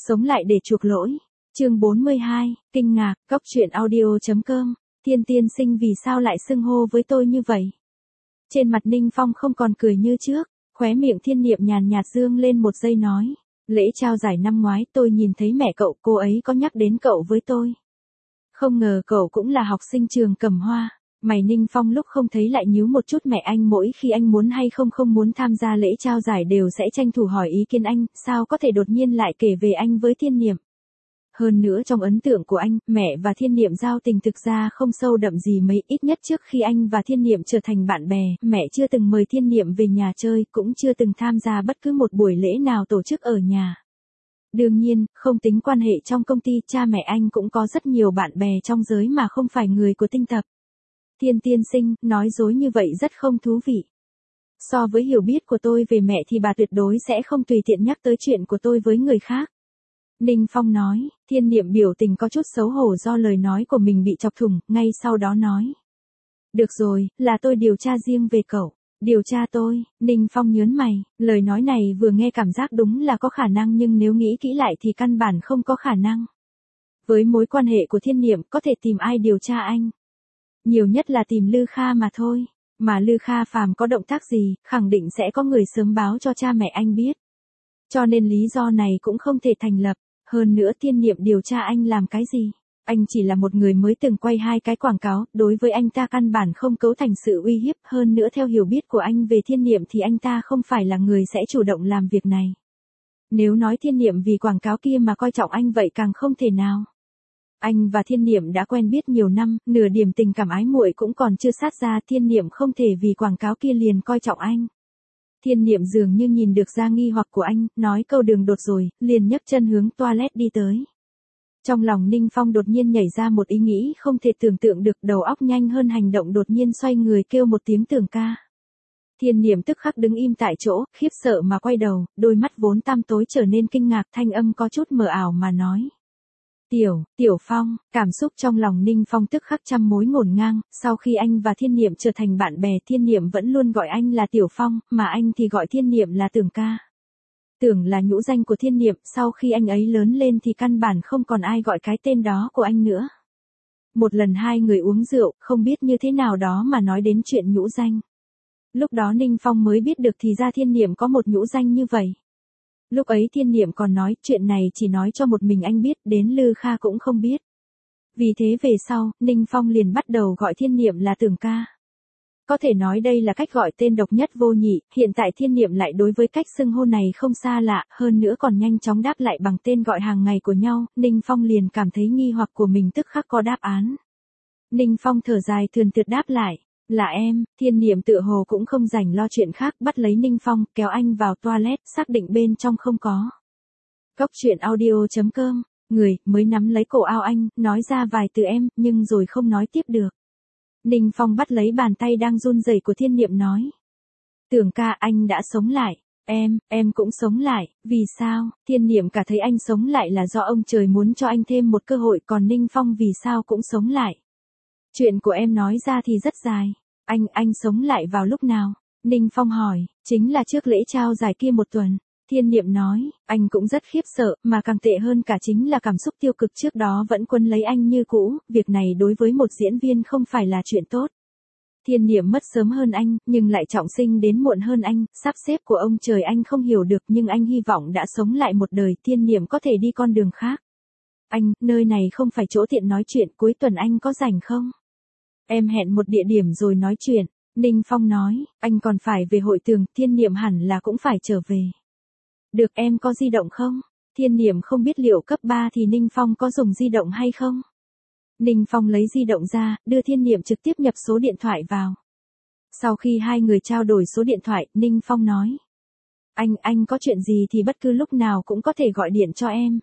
Sống lại để chuộc lỗi. Chương 42, kinh ngạc, Cóc truyện audio.com. Thiên tiên sinh vì sao lại xưng hô với tôi như vậy? Trên mặt Ninh Phong không còn cười như trước, khóe miệng Thiên Niệm nhàn nhạt dương lên một giây nói. Lễ trao giải năm ngoái tôi nhìn thấy mẹ cậu, cô ấy có nhắc đến cậu với tôi. Không ngờ cậu cũng là học sinh trường Cẩm Hoa. Mày Ninh Phong lúc không thấy lại nhíu một chút, mẹ anh mỗi khi anh muốn hay không muốn tham gia lễ trao giải đều sẽ tranh thủ hỏi ý kiến anh, sao có thể đột nhiên lại kể về anh với Thiên Niệm. Hơn nữa trong ấn tượng của anh, mẹ và Thiên Niệm giao tình thực ra không sâu đậm gì mấy, ít nhất trước khi anh và Thiên Niệm trở thành bạn bè, mẹ chưa từng mời Thiên Niệm về nhà chơi, cũng chưa từng tham gia bất cứ một buổi lễ nào tổ chức ở nhà. Đương nhiên, không tính quan hệ trong công ty, cha mẹ anh cũng có rất nhiều bạn bè trong giới mà không phải người của tinh tập. Thiên tiên sinh, nói dối như vậy rất không thú vị. So với hiểu biết của tôi về mẹ thì bà tuyệt đối sẽ không tùy tiện nhắc tới chuyện của tôi với người khác. Ninh Phong nói. Thiên Niệm biểu tình có chút xấu hổ do lời nói của mình bị chọc thủng, ngay sau đó nói. Được rồi, là tôi điều tra riêng về cậu. Điều tra tôi? Ninh Phong nhớn mày, lời nói này vừa nghe cảm giác đúng là có khả năng, nhưng nếu nghĩ kỹ lại thì căn bản không có khả năng. Với mối quan hệ của Thiên Niệm, có thể tìm ai điều tra anh? Nhiều nhất là tìm Lư Kha mà thôi. Mà Lư Kha phàm có động tác gì, khẳng định sẽ có người sớm báo cho cha mẹ anh biết. Cho nên lý do này cũng không thể thành lập. Hơn nữa Thiên Niệm điều tra anh làm cái gì? Anh chỉ là một người mới từng quay 2 cái quảng cáo, đối với anh ta căn bản không cấu thành sự uy hiếp. Hơn nữa theo hiểu biết của anh về Thiên Niệm thì anh ta không phải là người sẽ chủ động làm việc này. Nếu nói Thiên Niệm vì quảng cáo kia mà coi trọng anh vậy càng không thể nào. Anh và Thiên Niệm đã quen biết nhiều năm, nửa điểm tình cảm ái muội cũng còn chưa sát ra, Thiên Niệm không thể vì quảng cáo kia liền coi trọng anh. Thiên Niệm dường như nhìn được ra nghi hoặc của anh, nói câu đường đột rồi, liền nhấc chân hướng toilet đi tới. Trong lòng Ninh Phong đột nhiên nhảy ra một ý nghĩ không thể tưởng tượng được, đầu óc nhanh hơn hành động, đột nhiên xoay người kêu một tiếng Tưởng ca. Thiên Niệm tức khắc đứng im tại chỗ, khiếp sợ mà quay đầu, đôi mắt vốn tăm tối trở nên kinh ngạc, thanh âm có chút mờ ảo mà nói. Tiểu Phong, cảm xúc trong lòng Ninh Phong tức khắc trăm mối ngổn ngang, sau khi anh và Thiên Niệm trở thành bạn bè, Thiên Niệm vẫn luôn gọi anh là Tiểu Phong, mà anh thì gọi Thiên Niệm là Tưởng ca. Tưởng là nhũ danh của Thiên Niệm, sau khi anh ấy lớn lên thì căn bản không còn ai gọi cái tên đó của anh nữa. Một lần hai người uống rượu, không biết như thế nào đó mà nói đến chuyện nhũ danh. Lúc đó Ninh Phong mới biết được thì ra Thiên Niệm có một nhũ danh như vậy. Lúc ấy Thiên Niệm còn nói chuyện này chỉ nói cho một mình anh biết, đến Lư Kha cũng không biết. Vì thế về sau, Ninh Phong liền bắt đầu gọi Thiên Niệm là Tưởng ca. Có thể nói đây là cách gọi tên độc nhất vô nhị, hiện tại Thiên Niệm lại đối với cách xưng hô này không xa lạ, hơn nữa còn nhanh chóng đáp lại bằng tên gọi hàng ngày của nhau, Ninh Phong liền cảm thấy nghi hoặc của mình tức khắc có đáp án. Ninh Phong thở dài thườn thượt đáp lại. Là em. Thiên Niệm tựa hồ cũng không rảnh lo chuyện khác, bắt lấy Ninh Phong, kéo anh vào toilet, xác định bên trong không có. Cóc truyện audio.com. Người mới nắm lấy cổ áo anh, nói ra vài từ em, nhưng rồi không nói tiếp được. Ninh Phong bắt lấy bàn tay đang run rẩy của Thiên Niệm nói. Tưởng ca, anh đã sống lại. Em cũng sống lại. Vì sao? Thiên Niệm cả thấy anh sống lại là do ông trời muốn cho anh thêm một cơ hội, còn Ninh Phong vì sao cũng sống lại? Chuyện của em nói ra thì rất dài. Anh sống lại vào lúc nào? Ninh Phong hỏi. Chính là trước lễ trao giải kia một tuần. Thiên Niệm nói. Anh cũng rất khiếp sợ, mà càng tệ hơn cả chính là cảm xúc tiêu cực trước đó vẫn quấn lấy anh như cũ, việc này đối với một diễn viên không phải là chuyện tốt. Thiên Niệm mất sớm hơn anh, nhưng lại trọng sinh đến muộn hơn anh, sắp xếp của ông trời anh không hiểu được, nhưng anh hy vọng đã sống lại một đời, Thiên Niệm có thể đi con đường khác. Anh, nơi này không phải chỗ tiện nói chuyện, cuối tuần anh có rảnh không? Em hẹn một địa điểm rồi nói chuyện. Ninh Phong nói. Anh còn phải về hội trường, Thiên Niệm hẳn là cũng phải trở về. Được, em có di động không? Thiên Niệm không biết liệu cấp 3 thì Ninh Phong có dùng di động hay không. Ninh Phong lấy di động ra, đưa Thiên Niệm trực tiếp nhập số điện thoại vào. Sau khi hai người trao đổi số điện thoại, Ninh Phong nói. Anh có chuyện gì thì bất cứ lúc nào cũng có thể gọi điện cho em.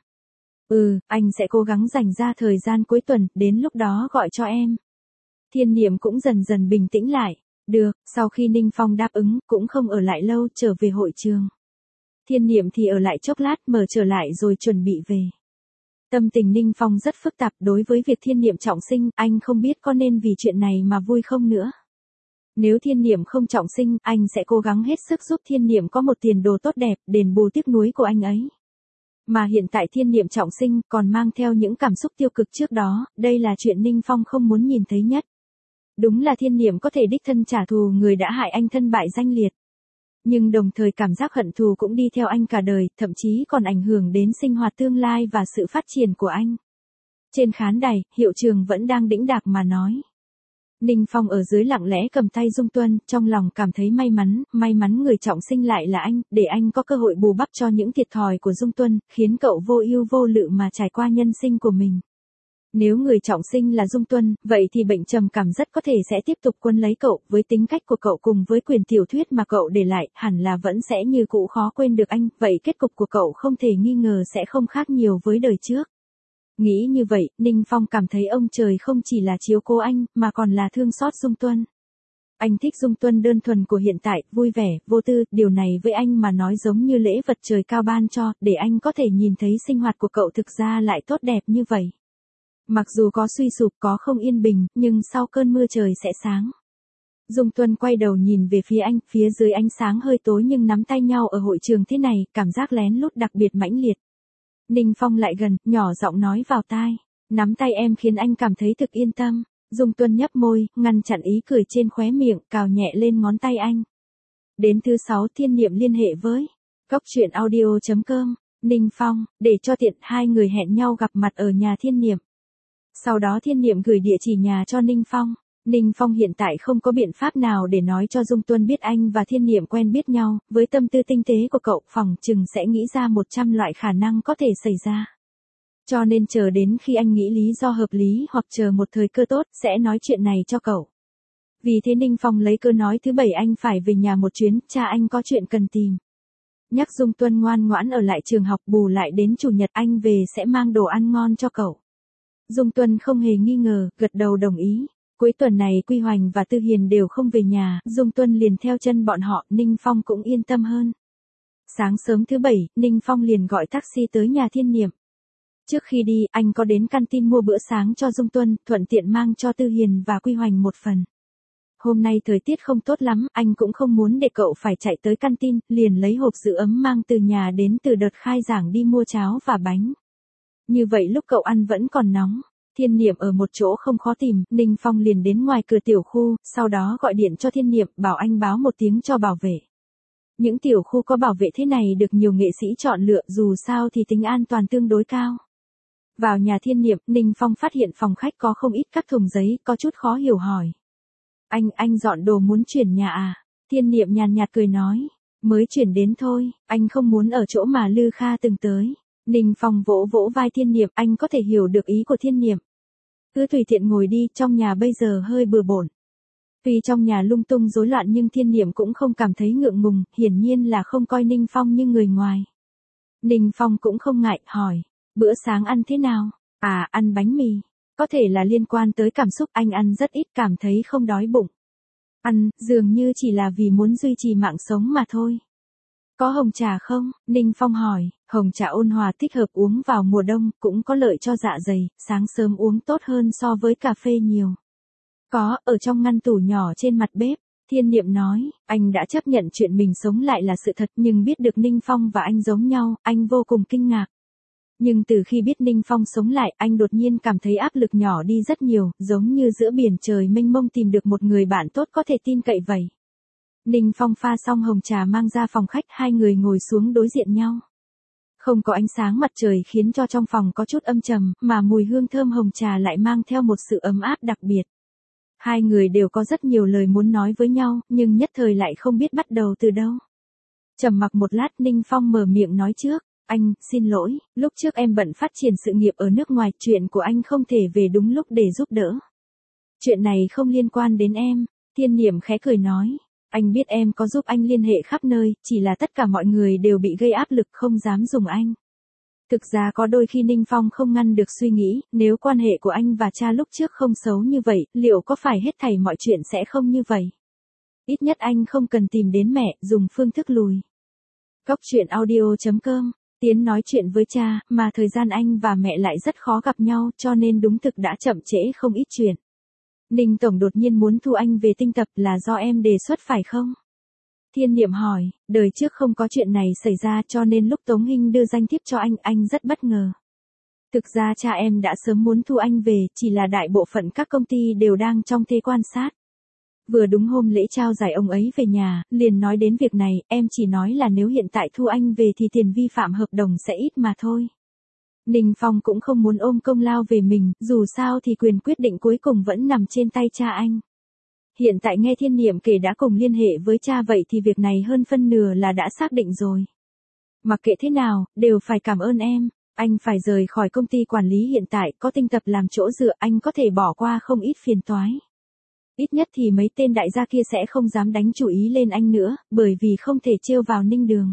Anh sẽ cố gắng dành ra thời gian cuối tuần, đến lúc đó gọi cho em. Thiên Niệm cũng dần dần bình tĩnh lại. Được, sau khi Ninh Phong đáp ứng, cũng không ở lại lâu, trở về hội trường. Thiên Niệm thì ở lại chốc lát, mở trở lại rồi chuẩn bị về. Tâm tình Ninh Phong rất phức tạp, đối với việc Thiên Niệm trọng sinh, anh không biết có nên vì chuyện này mà vui không nữa. Nếu Thiên Niệm không trọng sinh, anh sẽ cố gắng hết sức giúp Thiên Niệm có một tiền đồ tốt đẹp, đền bù tiếc nuối của anh ấy. Mà hiện tại thiên niệm trọng sinh còn mang theo những cảm xúc tiêu cực trước đó, đây là chuyện Ninh Phong không muốn nhìn thấy nhất. Đúng là thiên niệm có thể đích thân trả thù người đã hại anh thân bại danh liệt. Nhưng đồng thời cảm giác hận thù cũng đi theo anh cả đời, thậm chí còn ảnh hưởng đến sinh hoạt tương lai và sự phát triển của anh. Trên khán đài, Hiệu Trường vẫn đang đĩnh đạc mà nói. Ninh Phong ở dưới lặng lẽ cầm tay Dung Tuân, trong lòng cảm thấy may mắn người trọng sinh lại là anh, để anh có cơ hội bù đắp cho những thiệt thòi của Dung Tuân, khiến cậu vô ưu vô lự mà trải qua nhân sinh của mình. Nếu người trọng sinh là Dung Tuân, vậy thì bệnh trầm cảm rất có thể sẽ tiếp tục quấn lấy cậu, với tính cách của cậu cùng với quyền tiểu thuyết mà cậu để lại, hẳn là vẫn sẽ như cũ khó quên được anh, vậy kết cục của cậu không thể nghi ngờ sẽ không khác nhiều với đời trước. Nghĩ như vậy, Ninh Phong cảm thấy ông trời không chỉ là chiếu cố anh, mà còn là thương xót Dung Tuân. Anh thích Dung Tuân đơn thuần của hiện tại, vui vẻ, vô tư, điều này với anh mà nói giống như lễ vật trời cao ban cho, để anh có thể nhìn thấy sinh hoạt của cậu thực ra lại tốt đẹp như vậy. Mặc dù có suy sụp, có không yên bình, nhưng sau cơn mưa trời sẽ sáng. Dung Tuân quay đầu nhìn về phía anh, phía dưới ánh sáng hơi tối nhưng nắm tay nhau ở hội trường thế này, cảm giác lén lút đặc biệt mãnh liệt. Ninh Phong lại gần, nhỏ giọng nói vào tai. Nắm tay em khiến anh cảm thấy thực yên tâm. Dung Tuân nhấp môi, ngăn chặn ý cười trên khóe miệng, cào nhẹ lên ngón tay anh. Đến thứ 6 thiên niệm liên hệ với goctruyện.audio.com, Ninh Phong, để cho tiện hai người hẹn nhau gặp mặt ở nhà thiên niệm. Sau đó thiên niệm gửi địa chỉ nhà cho Ninh Phong. Ninh Phong hiện tại không có biện pháp nào để nói cho Dung Tuân biết anh và thiên niệm quen biết nhau, với tâm tư tinh tế của cậu phòng chừng sẽ nghĩ ra 100 loại khả năng có thể xảy ra. Cho nên chờ đến khi anh nghĩ lý do hợp lý hoặc chờ một thời cơ tốt sẽ nói chuyện này cho cậu. Vì thế Ninh Phong lấy cớ nói thứ 7 anh phải về nhà một chuyến, cha anh có chuyện cần tìm. Nhắc Dung Tuân ngoan ngoãn ở lại trường học, bù lại đến chủ nhật anh về sẽ mang đồ ăn ngon cho cậu. Dung Tuân không hề nghi ngờ, gật đầu đồng ý. Cuối tuần này Quy Hoành và Tư Hiền đều không về nhà, Dung Tuân liền theo chân bọn họ, Ninh Phong cũng yên tâm hơn. Sáng sớm thứ 7, Ninh Phong liền gọi taxi tới nhà thiên niệm. Trước khi đi, anh có đến canteen mua bữa sáng cho Dung Tuân, thuận tiện mang cho Tư Hiền và Quy Hoành một phần. Hôm nay thời tiết không tốt lắm, anh cũng không muốn để cậu phải chạy tới canteen, liền lấy hộp giữ ấm mang từ nhà đến từ đợt khai giảng đi mua cháo và bánh. Như vậy lúc cậu ăn vẫn còn nóng. Thiên niệm ở một chỗ không khó tìm, Ninh Phong liền đến ngoài cửa tiểu khu, sau đó gọi điện cho thiên niệm, bảo anh báo một tiếng cho bảo vệ. Những tiểu khu có bảo vệ thế này được nhiều nghệ sĩ chọn lựa, dù sao thì tính an toàn tương đối cao. Vào nhà thiên niệm, Ninh Phong phát hiện phòng khách có không ít các thùng giấy, có chút khó hiểu hỏi. Anh dọn đồ muốn chuyển nhà à? Thiên niệm nhàn nhạt cười nói, mới chuyển đến thôi, anh không muốn ở chỗ mà Lư Kha từng tới. Ninh Phong vỗ vỗ vai thiên niệm, anh có thể hiểu được ý của thiên niệm. Cứ tùy tiện ngồi đi, trong nhà bây giờ hơi bừa bộn. Tuy trong nhà lung tung rối loạn nhưng thiên niệm cũng không cảm thấy ngượng ngùng, hiển nhiên là không coi Ninh Phong như người ngoài. Ninh Phong cũng không ngại, hỏi, bữa sáng ăn thế nào? À, ăn bánh mì. Có thể là liên quan tới cảm xúc, anh ăn rất ít, cảm thấy không đói bụng. Ăn, dường như chỉ là vì muốn duy trì mạng sống mà thôi. Có hồng trà không? Ninh Phong hỏi, hồng trà ôn hòa thích hợp uống vào mùa đông, cũng có lợi cho dạ dày, sáng sớm uống tốt hơn so với cà phê nhiều. Có, ở trong ngăn tủ nhỏ trên mặt bếp. Thiên niệm nói, anh đã chấp nhận chuyện mình sống lại là sự thật nhưng biết được Ninh Phong và anh giống nhau, anh vô cùng kinh ngạc. Nhưng từ khi biết Ninh Phong sống lại, anh đột nhiên cảm thấy áp lực nhỏ đi rất nhiều, giống như giữa biển trời mênh mông tìm được một người bạn tốt có thể tin cậy vậy. Ninh Phong pha xong hồng trà mang ra phòng khách, hai người ngồi xuống đối diện nhau. Không có ánh sáng mặt trời khiến cho trong phòng có chút âm trầm, mà mùi hương thơm hồng trà lại mang theo một sự ấm áp đặc biệt. Hai người đều có rất nhiều lời muốn nói với nhau, nhưng nhất thời lại không biết bắt đầu từ đâu. Trầm mặc một lát, Ninh Phong mở miệng nói trước. Anh, xin lỗi, lúc trước em bận phát triển sự nghiệp ở nước ngoài, chuyện của anh không thể về đúng lúc để giúp đỡ. Chuyện này không liên quan đến em. Thiên niệm khẽ cười nói. Anh biết em có giúp anh liên hệ khắp nơi, chỉ là tất cả mọi người đều bị gây áp lực không dám dùng anh. Thực ra có đôi khi Ninh Phong không ngăn được suy nghĩ, nếu quan hệ của anh và cha lúc trước không xấu như vậy, liệu có phải hết thảy mọi chuyện sẽ không như vậy? Ít nhất anh không cần tìm đến mẹ, dùng phương thức lùi. Goctruyện.audio.com, Tiến nói chuyện với cha, mà thời gian anh và mẹ lại rất khó gặp nhau, cho nên đúng thực đã chậm trễ không ít chuyện. Ninh Tổng đột nhiên muốn thu anh về tinh tập là do em đề xuất phải không? Thiên Niệm hỏi, đời trước không có chuyện này xảy ra cho nên lúc Tống Hinh đưa danh thiếp cho anh rất bất ngờ. Thực ra cha em đã sớm muốn thu anh về, chỉ là đại bộ phận các công ty đều đang trong thế quan sát. Vừa đúng hôm lễ trao giải ông ấy về nhà, liền nói đến việc này, em chỉ nói là nếu hiện tại thu anh về thì tiền vi phạm hợp đồng sẽ ít mà thôi. Ninh Phong cũng không muốn ôm công lao về mình, dù sao thì quyền quyết định cuối cùng vẫn nằm trên tay cha anh. Hiện tại nghe Thiên Niệm kể đã cùng liên hệ với cha vậy thì việc này hơn phân nửa là đã xác định rồi. Mặc kệ thế nào, đều phải cảm ơn em. Anh phải rời khỏi công ty quản lý hiện tại, có Tinh Tập làm chỗ dựa, anh có thể bỏ qua không ít phiền toái. Ít nhất thì mấy tên đại gia kia sẽ không dám đánh chủ ý lên anh nữa, bởi vì không thể trêu vào Ninh Đường.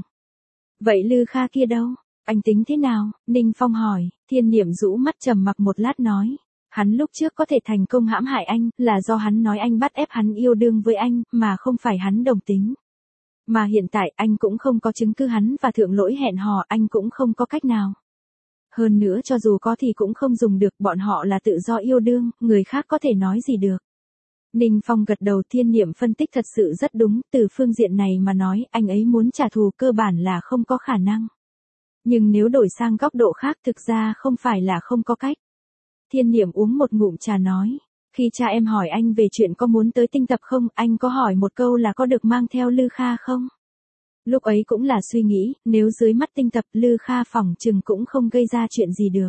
Vậy Lư Kha kia đâu? Anh tính thế nào? Ninh Phong hỏi. Thiên Niệm rũ mắt trầm mặc một lát nói. Hắn lúc trước có thể thành công hãm hại anh, là do hắn nói anh bắt ép hắn yêu đương với anh, mà không phải hắn đồng tính. Mà hiện tại anh cũng không có chứng cứ hắn và Thượng Lỗi hẹn hò, anh cũng không có cách nào. Hơn nữa cho dù có thì cũng không dùng được, bọn họ là tự do yêu đương, người khác có thể nói gì được. Ninh Phong gật đầu. Thiên Niệm phân tích thật sự rất đúng, từ phương diện này mà nói, anh ấy muốn trả thù cơ bản là không có khả năng. Nhưng nếu đổi sang góc độ khác thực ra không phải là không có cách. Thiên Niệm uống một ngụm trà nói, khi cha em hỏi anh về chuyện có muốn tới Tinh Tập không, anh có hỏi một câu là có được mang theo Lư Kha không? Lúc ấy cũng là suy nghĩ, nếu dưới mắt Tinh Tập Lư Kha phỏng chừng cũng không gây ra chuyện gì được.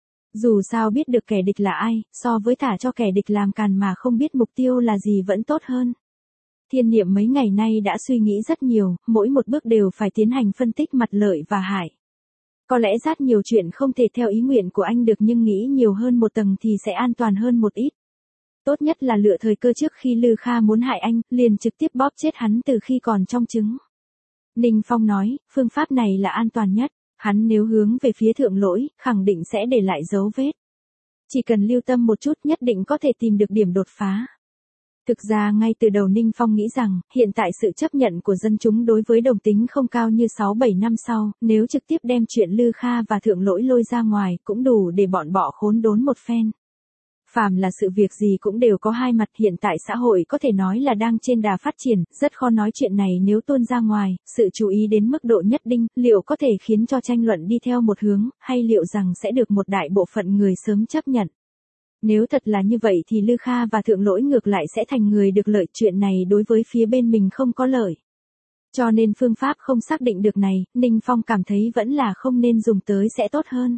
Dù sao biết được kẻ địch là ai, so với thả cho kẻ địch làm càn mà không biết mục tiêu là gì vẫn tốt hơn. Thiên Niệm mấy ngày nay đã suy nghĩ rất nhiều, mỗi một bước đều phải tiến hành phân tích mặt lợi và hại. Có lẽ rất nhiều chuyện không thể theo ý nguyện của anh được nhưng nghĩ nhiều hơn một tầng thì sẽ an toàn hơn một ít. Tốt nhất là lựa thời cơ trước khi Lư Kha muốn hại anh, liền trực tiếp bóp chết hắn từ khi còn trong trứng. Ninh Phong nói, phương pháp này là an toàn nhất, hắn nếu hướng về phía Thượng Lỗi, khẳng định sẽ để lại dấu vết. Chỉ cần lưu tâm một chút nhất định có thể tìm được điểm đột phá. Thực ra ngay từ đầu Ninh Phong nghĩ rằng, hiện tại sự chấp nhận của dân chúng đối với đồng tính không cao như 6-7 năm sau, nếu trực tiếp đem chuyện Lư Kha và Thượng Lỗi lôi ra ngoài, cũng đủ để bọn bọ khốn đốn một phen. Phàm là sự việc gì cũng đều có hai mặt, hiện tại xã hội có thể nói là đang trên đà phát triển, rất khó nói chuyện này nếu tuôn ra ngoài, sự chú ý đến mức độ nhất định, liệu có thể khiến cho tranh luận đi theo một hướng, hay liệu rằng sẽ được một đại bộ phận người sớm chấp nhận. Nếu thật là như vậy thì Lư Kha và Thượng Lỗi ngược lại sẽ thành người được lợi, chuyện này đối với phía bên mình không có lợi. Cho nên phương pháp không xác định được này, Ninh Phong cảm thấy vẫn là không nên dùng tới sẽ tốt hơn.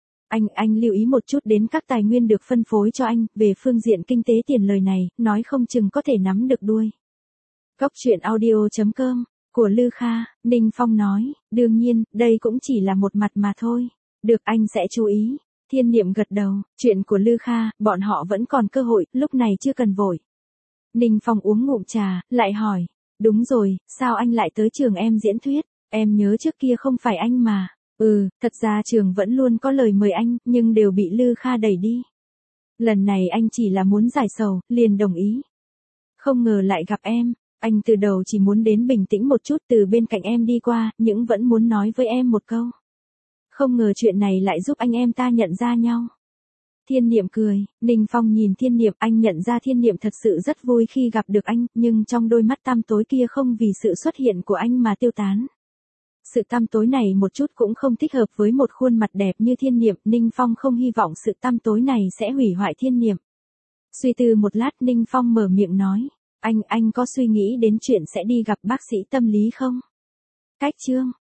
Anh lưu ý một chút đến các tài nguyên được phân phối cho anh, về phương diện kinh tế tiền lời này, nói không chừng có thể nắm được đuôi. Góc truyện audio.com, của Lư Kha, Ninh Phong nói, đương nhiên, đây cũng chỉ là một mặt mà thôi. Được, anh sẽ chú ý. Thiên Niệm gật đầu, chuyện của Lư Kha, bọn họ vẫn còn cơ hội, lúc này chưa cần vội. Ninh Phong uống ngụm trà, lại hỏi, đúng rồi, sao anh lại tới trường em diễn thuyết, em nhớ trước kia không phải anh mà. Thật ra trường vẫn luôn có lời mời anh, nhưng đều bị Lư Kha đẩy đi. Lần này anh chỉ là muốn giải sầu, liền đồng ý. Không ngờ lại gặp em, anh từ đầu chỉ muốn đến bình tĩnh một chút từ bên cạnh em đi qua, nhưng vẫn muốn nói với em một câu. Không ngờ chuyện này lại giúp anh em ta nhận ra nhau. Thiên Niệm cười, Ninh Phong nhìn Thiên Niệm, anh nhận ra Thiên Niệm thật sự rất vui khi gặp được anh, nhưng trong đôi mắt tăm tối kia không vì sự xuất hiện của anh mà tiêu tán. Sự tăm tối này một chút cũng không thích hợp với một khuôn mặt đẹp như Thiên Niệm, Ninh Phong không hy vọng sự tăm tối này sẽ hủy hoại Thiên Niệm. Suy tư một lát Ninh Phong mở miệng nói, anh có suy nghĩ đến chuyện sẽ đi gặp bác sĩ tâm lý không? Cách chương